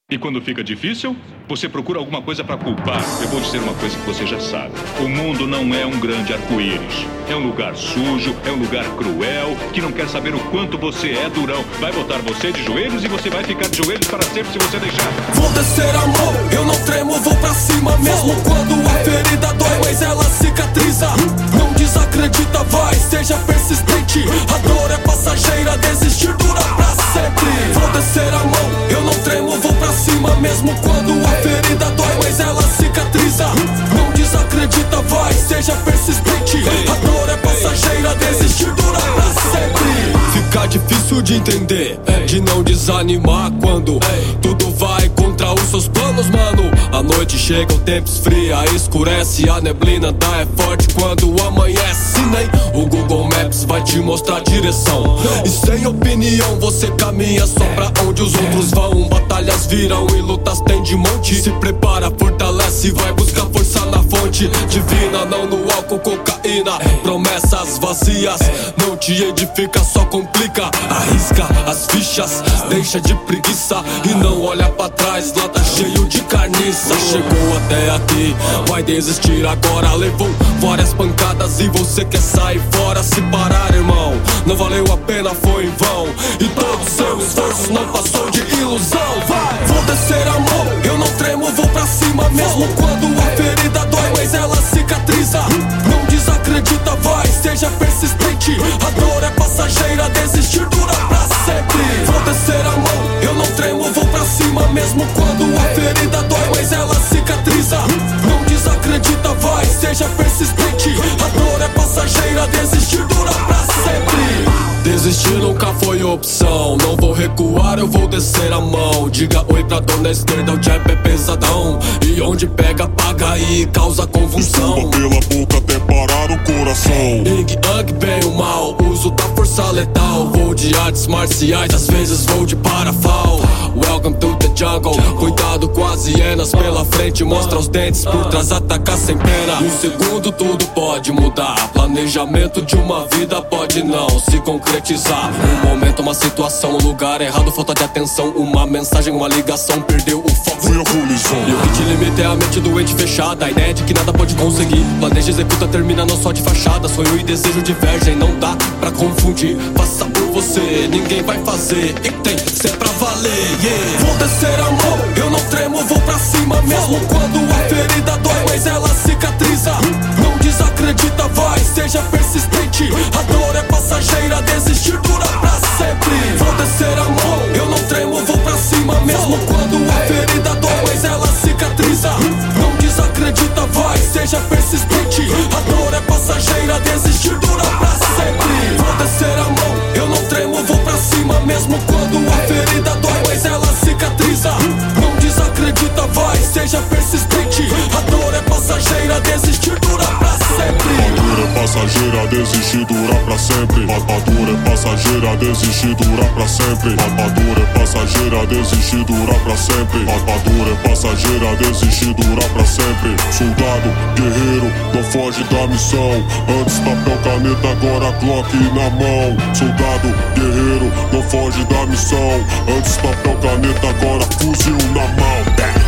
E quando fica difícil, você procura alguma coisa para culpar. Eu vou dizer uma coisa que você já sabe. O mundo não é um grande arco-íris. É um lugar sujo, é um lugar cruel, que não quer saber o quanto você é durão. Vai botar você de joelhos e você vai ficar de joelhos para sempre se você deixar. Vou descer a mão, eu não tremo, vou pra cima. Mesmo quando a ferida dói, mas ela cicatriza. Não desacredita, vai, seja persistente. A dor é passageira, desistir dura pra sempre. Vou descer a mão, eu não tremo, vou pra cima. Mesmo quando a ferida dói, mas ela cicatriza. Não desacredita, vai, seja persistente. A dor é passageira, desistir dura pra sempre. Fica difícil de entender, de não desanimar quando tudo vai contra os seus planos, mano. A noite chega, o tempo esfria, escurece, a neblina dá é forte quando amanhece. Nem o Google Maps vai te mostrar a direção. E sem opinião você caminha só pra onde os outros vão. Batalhas viram e lutas tem de monte. Se prepara, fortalece, vai buscar força na fonte divina, não no álcool, cocaína. Promessas vazias não te edifica, só complica. Arrisca as fichas, deixa de preguiça e não olha pra trás, lá tá cheio de carniça. Chegou até aqui, vai desistir agora. Levou várias pancadas e você quer sair fora. Se parar, irmão, não valeu a pena, foi em vão. E todo seu esforço não passou de ilusão. Vai, vou descer a mão, eu não tremo, vou pra cima. Mesmo quando a ferida dói, mas ela cicatriza. Não desacredita, vai, seja persistente. A dor é passageira, desistir dura pra sempre. Vou descer a mão, eu não tremo, vou pra cima. Mesmo quando a ferida dói, mas ela cicatriza. Não desacredita, vai, seja persistente. A dor é passageira, desistir dura pra sempre. Desistir nunca foi opção, não vou recuar, eu vou descer a mão. Diga oi pra dona esquerda, o jab é pesadão. E onde pega, paga e causa convulsão. Estuda pela boca até parar o coração. Yin Yang, bem ou mal, uso da força letal. Vou de artes marciais, às vezes vou de parafal. Welcome to the jungle, cuidado com as hienas. Pela frente mostra os dentes, por trás ataca sem pena. Um segundo tudo pode mudar, planejamento de uma vida pode não se concretizar. Um momento, uma situação, um lugar errado, falta de atenção. Uma mensagem, uma ligação, perdeu o foco. Foi a colisão. E o que te limita é a mente doente fechada, a ideia de que nada pode conseguir. Planeja, executa, termina não só de fachada. Sonho e desejo divergem, não dá pra confundir. Faça por você, ninguém vai fazer. E tem que ser pra valer, yeah. Vou descer a mão, eu não tremo, vou pra cima. Mesmo quando a ferida dói, mas ela cicatriza. Não desacredita, vai, seja persistente. A dor é passageira, desistir dura pra sempre. Vou descer a mão, eu não tremo, vou pra cima. Mesmo quando a ferida dói, mas ela cicatriza. Não desacredita, vai, seja persistente. A dor é passageira, desistir dura pra sempre. Vou descer a mão, eu não tremo, vou pra cima. Mesmo quando a ferida dói, mas ela cicatriza. Não desacredita, vai, seja persistente. A dor é passageira, desistir dura pra sempre. A dor é passageira, desistir dura pra sempre. A dor é passageira, desistir dura pra sempre. A dor é passageira, desistir dura pra sempre. A dor é passageira, desistir dura pra sempre. Soldado, guerreiro, não foge da missão. Antes papel, caneta, agora Glock na mão. Soldado, guerreiro, não foge da missão. Antes papel, caneta, agora fuzil na mão.